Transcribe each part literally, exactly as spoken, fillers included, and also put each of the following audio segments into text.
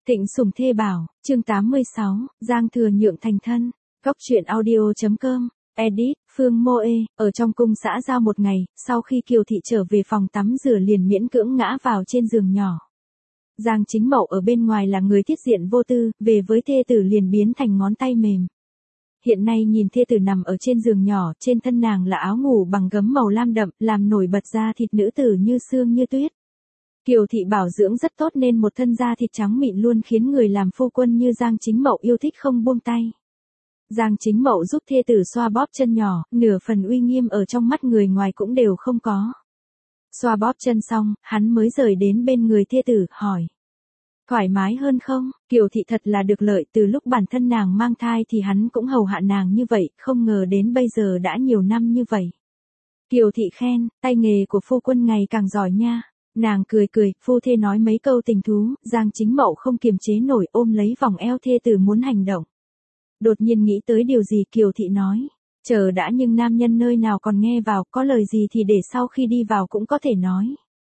Thịnh Sủng Thê Bảo, chương tám mươi sáu, Giang Thừa nhượng thành thân. Góc truyện audio.com, edit, Phương Moe, ở trong cung xã giao một ngày, sau khi Kiều Thị trở về phòng tắm rửa liền miễn cưỡng ngã vào trên giường nhỏ. Giang Chính Mậu ở bên ngoài là người thiết diện vô tư, về với thê tử liền biến thành ngón tay mềm. Hiện nay nhìn thê tử nằm ở trên giường nhỏ, trên thân nàng là áo ngủ bằng gấm màu lam đậm, làm nổi bật da thịt nữ tử như sương như tuyết. Kiều Thị bảo dưỡng rất tốt nên một thân da thịt trắng mịn luôn khiến người làm phu quân như Giang Chính Mậu yêu thích không buông tay. Giang Chính Mậu giúp thê tử xoa bóp chân nhỏ, nửa phần uy nghiêm ở trong mắt người ngoài cũng đều không có. Xoa bóp chân xong, hắn mới rời đến bên người thê tử, hỏi. Thoải mái hơn không? Kiều Thị thật là được lợi, từ lúc bản thân nàng mang thai thì hắn cũng hầu hạ nàng như vậy, không ngờ đến bây giờ đã nhiều năm như vậy. Kiều Thị khen, tay nghề của phu quân ngày càng giỏi nha. Nàng cười cười, phu thê nói mấy câu tình thú, Giang Chính Mậu không kiềm chế nổi ôm lấy vòng eo thê tử muốn hành động. Đột nhiên nghĩ tới điều gì Kiều Thị nói, chờ đã nhưng nam nhân nơi nào còn nghe vào, có lời gì thì để sau khi đi vào cũng có thể nói.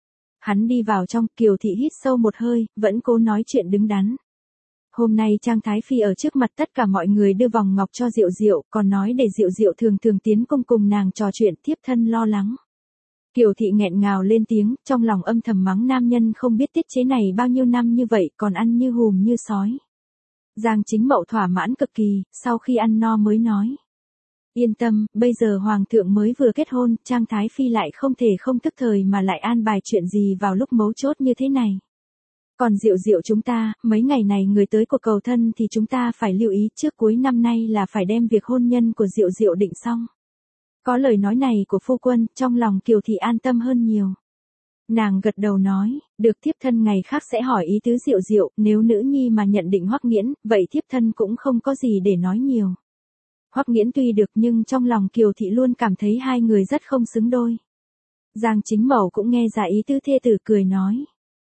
Hắn đi vào trong, Kiều Thị hít sâu một hơi, vẫn cố nói chuyện đứng đắn. Hôm nay Trang Thái Phi ở trước mặt tất cả mọi người đưa vòng ngọc cho Diệu Diệu, còn nói để Diệu Diệu thường thường tiến cung cùng nàng trò chuyện, thiếp thân lo lắng. Kiều Thị nghẹn ngào lên tiếng, trong lòng âm thầm mắng nam nhân không biết tiết chế này bao nhiêu năm như vậy, còn ăn như hùm như sói. Giang Chính Mậu thỏa mãn cực kỳ, sau khi ăn no mới nói. Yên tâm, bây giờ Hoàng thượng mới vừa kết hôn, Trang Thái Phi lại không thể không tức thời mà lại an bài chuyện gì vào lúc mấu chốt như thế này. Còn Diệu Diệu chúng ta, mấy ngày này người tới cuộc cầu thân thì chúng ta phải lưu ý trước cuối năm nay là phải đem việc hôn nhân của Diệu Diệu định xong. Có lời nói này của phu quân, trong lòng Kiều Thị an tâm hơn nhiều. Nàng gật đầu nói, được thiếp thân ngày khác sẽ hỏi ý tứ Diệu Diệu, nếu nữ nhi mà nhận định Hoắc Nghiễn, vậy thiếp thân cũng không có gì để nói nhiều. Hoắc Nghiễn tuy được nhưng trong lòng Kiều Thị luôn cảm thấy hai người rất không xứng đôi. Giang Chính Mậu cũng nghe ra ý tứ thê tử cười nói.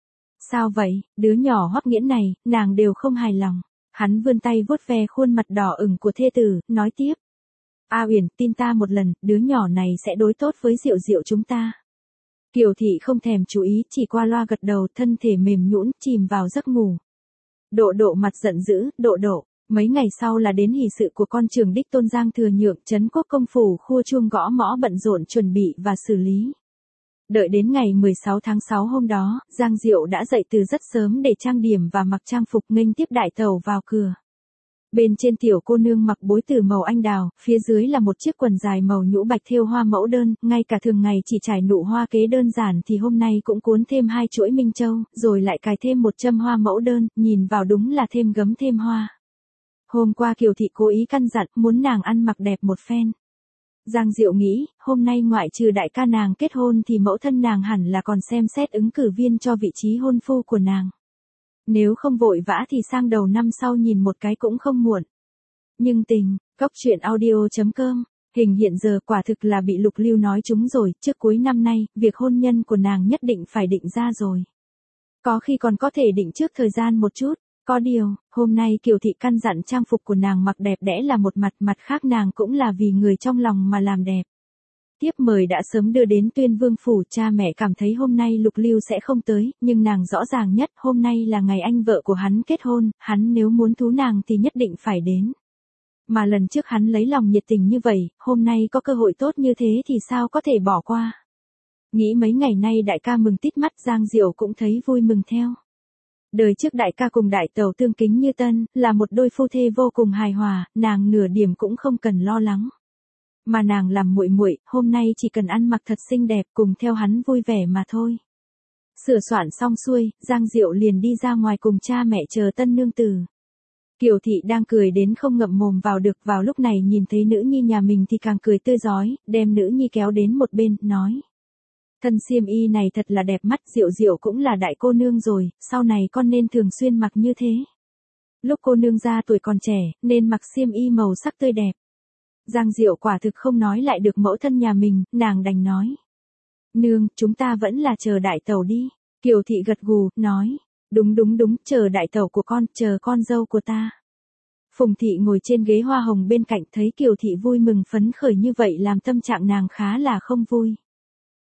Sao vậy, đứa nhỏ Hoắc Nghiễn này, nàng đều không hài lòng. Hắn vươn tay vuốt ve khuôn mặt đỏ ửng của thê tử, nói tiếp. A Uyển, tin ta một lần, đứa nhỏ này sẽ đối tốt với Diệu Diệu chúng ta. Kiều Thị không thèm chú ý, chỉ qua loa gật đầu, thân thể mềm nhũn, chìm vào giấc ngủ. Độ Độ mặt giận dữ, Độ Độ. Mấy ngày sau là đến hỷ sự của con trưởng đích tôn Giang Thừa nhượng, trấn quốc công phủ khua chuông gõ mõ bận rộn chuẩn bị và xử lý. Đợi đến ngày mười sáu tháng sáu hôm đó, Giang Diệu đã dậy từ rất sớm để trang điểm và mặc trang phục nghênh tiếp đại tẩu vào cửa. Bên trên tiểu cô nương mặc bối tử màu anh đào, phía dưới là một chiếc quần dài màu nhũ bạch thêu hoa mẫu đơn, ngay cả thường ngày chỉ trải nụ hoa kế đơn giản thì hôm nay cũng cuốn thêm hai chuỗi minh châu, rồi lại cài thêm một châm hoa mẫu đơn, nhìn vào đúng là thêm gấm thêm hoa. Hôm qua Kiều Thị cố ý căn dặn, muốn nàng ăn mặc đẹp một phen. Giang Diệu nghĩ, hôm nay ngoại trừ đại ca nàng kết hôn thì mẫu thân nàng hẳn là còn xem xét ứng cử viên cho vị trí hôn phu của nàng. Nếu không vội vã thì sang đầu năm sau nhìn một cái cũng không muộn. Nhưng tình, góc truyện audio.com, hình hiện giờ quả thực là bị Lục Lưu nói trúng rồi, trước cuối năm nay, việc hôn nhân của nàng nhất định phải định ra rồi. Có khi còn có thể định trước thời gian một chút, có điều, hôm nay Kiều Thị căn dặn trang phục của nàng mặc đẹp đẽ là một mặt, mặt khác nàng cũng là vì người trong lòng mà làm đẹp. Tiếp mời đã sớm đưa đến Tuyên Vương phủ, cha mẹ cảm thấy hôm nay Lục Lưu sẽ không tới, nhưng nàng rõ ràng nhất, hôm nay là ngày anh vợ của hắn kết hôn, hắn nếu muốn thú nàng thì nhất định phải đến. Mà lần trước hắn lấy lòng nhiệt tình như vậy, hôm nay có cơ hội tốt như thế thì sao có thể bỏ qua. Nghĩ mấy ngày nay đại ca mừng tít mắt, Giang Diệu cũng thấy vui mừng theo. Đời trước đại ca cùng đại tẩu tương kính như tân, là một đôi phu thê vô cùng hài hòa, nàng nửa điểm cũng không cần lo lắng. Mà nàng làm muội muội, hôm nay chỉ cần ăn mặc thật xinh đẹp cùng theo hắn vui vẻ mà thôi. Sửa soạn xong xuôi, Giang Diệu liền đi ra ngoài cùng cha mẹ chờ tân nương tử. Kiều Thị đang cười đến không ngậm mồm vào được, vào lúc này nhìn thấy nữ nhi nhà mình thì càng cười tươi rói, đem nữ nhi kéo đến một bên, nói. Thân xiêm y này thật là đẹp mắt, Diệu Diệu cũng là đại cô nương rồi, sau này con nên thường xuyên mặc như thế. Lúc cô nương ra tuổi còn trẻ, nên mặc xiêm y màu sắc tươi đẹp. Giang Diệu quả thực không nói lại được mẫu thân nhà mình, nàng đành nói. Nương, chúng ta vẫn là chờ đại tẩu đi. Kiều Thị gật gù, nói. Đúng đúng đúng, chờ đại tẩu của con, chờ con dâu của ta. Phùng Thị ngồi trên ghế hoa hồng bên cạnh thấy Kiều Thị vui mừng phấn khởi như vậy làm tâm trạng nàng khá là không vui.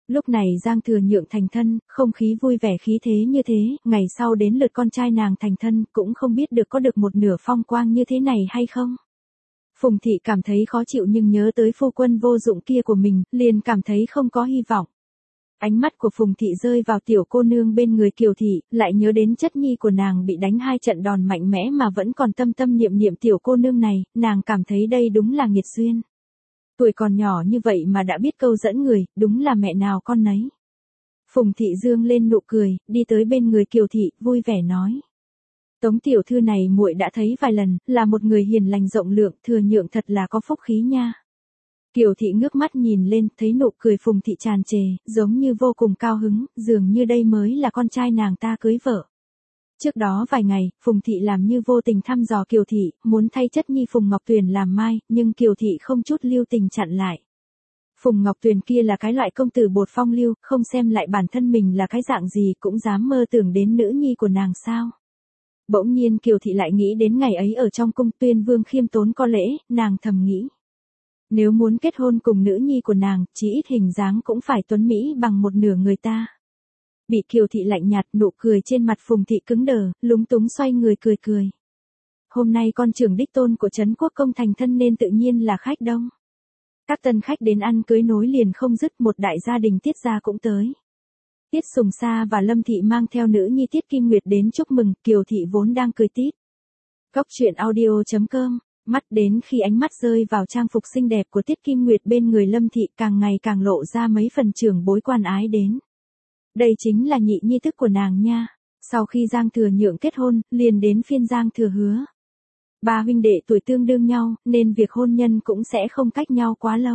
Lúc này Giang Thừa Nhượng thành thân, không khí vui vẻ khí thế như thế, ngày sau đến lượt con trai nàng thành thân, cũng không biết được có được một nửa phong quang như thế này hay không. Phùng Thị cảm thấy khó chịu nhưng nhớ tới phu quân vô dụng kia của mình, liền cảm thấy không có hy vọng. Ánh mắt của Phùng Thị rơi vào tiểu cô nương bên người Kiều Thị, lại nhớ đến chất nhi của nàng bị đánh hai trận đòn mạnh mẽ mà vẫn còn tâm tâm niệm niệm tiểu cô nương này, nàng cảm thấy đây đúng là nghiệt duyên. Tuổi còn nhỏ như vậy mà đã biết câu dẫn người, đúng là mẹ nào con nấy. Phùng Thị dương lên nụ cười, đi tới bên người Kiều Thị, vui vẻ nói. Tống tiểu thư này muội đã thấy vài lần, là một người hiền lành rộng lượng, Thừa Nhượng thật là có phúc khí nha. Kiều Thị ngước mắt nhìn lên, thấy nụ cười Phùng Thị tràn trề, giống như vô cùng cao hứng, dường như đây mới là con trai nàng ta cưới vợ. Trước đó vài ngày, Phùng Thị làm như vô tình thăm dò Kiều Thị, muốn thay chất nhi Phùng Ngọc Tuyền làm mai, nhưng Kiều Thị không chút lưu tình chặn lại. Phùng Ngọc Tuyền kia là cái loại công tử bột phong lưu, không xem lại bản thân mình là cái dạng gì cũng dám mơ tưởng đến nữ nhi của nàng sao. Bỗng nhiên Kiều Thị lại nghĩ đến ngày ấy ở trong cung Tuyên Vương khiêm tốn có lễ, nàng thầm nghĩ. Nếu muốn kết hôn cùng nữ nhi của nàng, chỉ ít hình dáng cũng phải tuấn mỹ bằng một nửa người ta. Bị Kiều Thị lạnh nhạt, nụ cười trên mặt Phùng Thị cứng đờ, lúng túng xoay người cười cười. Hôm nay con trưởng đích tôn của Trấn Quốc công thành thân nên tự nhiên là khách đông. Các tân khách đến ăn cưới nối liền không dứt, một đại gia đình Tiết gia cũng tới. Tiết Sùng Sa và Lâm Thị mang theo nữ nhi Tiết Kim Nguyệt đến chúc mừng, Kiều Thị vốn đang cười tít. Góc truyện audio chấm com, mắt đến khi ánh mắt rơi vào trang phục xinh đẹp của Tiết Kim Nguyệt bên người Lâm Thị càng ngày càng lộ ra mấy phần trưởng bối quan ái đến. Đây chính là nhị nhi thức của nàng nha. Sau khi Giang Thừa Nhượng kết hôn, liền đến phiên Giang Thừa Hứa. Ba huynh đệ tuổi tương đương nhau, nên việc hôn nhân cũng sẽ không cách nhau quá lâu.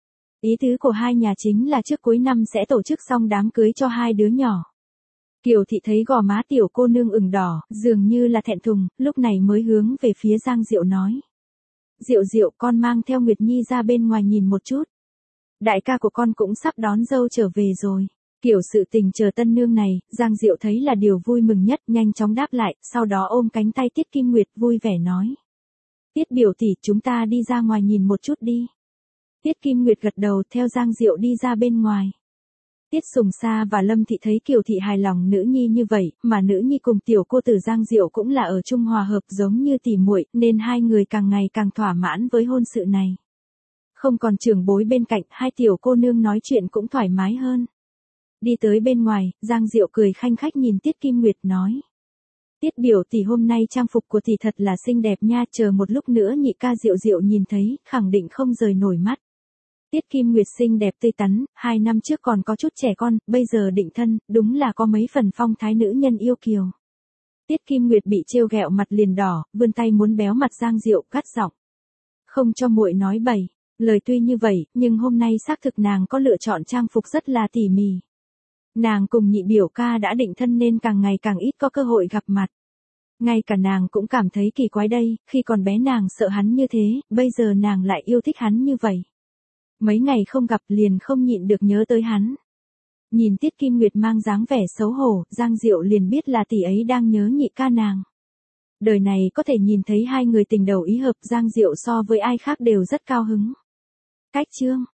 Ý tứ của hai nhà chính là trước cuối năm sẽ tổ chức xong đám cưới cho hai đứa nhỏ. Kiều Thị thấy gò má tiểu cô nương ửng đỏ, dường như là thẹn thùng, lúc này mới hướng về phía Giang Diệu nói. Diệu Diệu, con mang theo Nguyệt Nhi ra bên ngoài nhìn một chút. Đại ca của con cũng sắp đón dâu trở về rồi. Kiểu sự tình chờ tân nương này, Giang Diệu thấy là điều vui mừng nhất, nhanh chóng đáp lại, sau đó ôm cánh tay Tiết Kim Nguyệt vui vẻ nói. Tiết biểu tỷ, chúng ta đi ra ngoài nhìn một chút đi. Tiết Kim Nguyệt gật đầu theo Giang Diệu đi ra bên ngoài. Tiết Sùng Sa và Lâm Thị thấy Kiều Thị hài lòng nữ nhi như vậy, mà nữ nhi cùng tiểu cô tử Giang Diệu cũng là ở chung hòa hợp giống như tỉ muội, nên hai người càng ngày càng thỏa mãn với hôn sự này. Không còn trưởng bối bên cạnh, hai tiểu cô nương nói chuyện cũng thoải mái hơn. Đi tới bên ngoài, Giang Diệu cười khanh khách nhìn Tiết Kim Nguyệt nói. Tiết biểu tỷ, hôm nay trang phục của tỷ thật là xinh đẹp nha, chờ một lúc nữa nhị ca Diệu Diệu nhìn thấy, khẳng định không rời nổi mắt. Tiết Kim Nguyệt xinh đẹp tươi tắn, hai năm trước còn có chút trẻ con, bây giờ định thân, đúng là có mấy phần phong thái nữ nhân yêu kiều. Tiết Kim Nguyệt bị trêu ghẹo mặt liền đỏ, vươn tay muốn béo mặt Giang Diệu, gắt giọng. Không cho muội nói bậy, lời tuy như vậy, nhưng hôm nay xác thực nàng có lựa chọn trang phục rất là tỉ mỉ. Nàng cùng nhị biểu ca đã định thân nên càng ngày càng ít có cơ hội gặp mặt. Ngay cả nàng cũng cảm thấy kỳ quái đây, khi còn bé nàng sợ hắn như thế, bây giờ nàng lại yêu thích hắn như vậy. Mấy ngày không gặp liền không nhịn được nhớ tới hắn. Nhìn Tiết Kim Nguyệt mang dáng vẻ xấu hổ, Giang Diệu liền biết là tỷ ấy đang nhớ nhị ca nàng. Đời này có thể nhìn thấy hai người tình đầu ý hợp, Giang Diệu so với ai khác đều rất cao hứng. Cách chương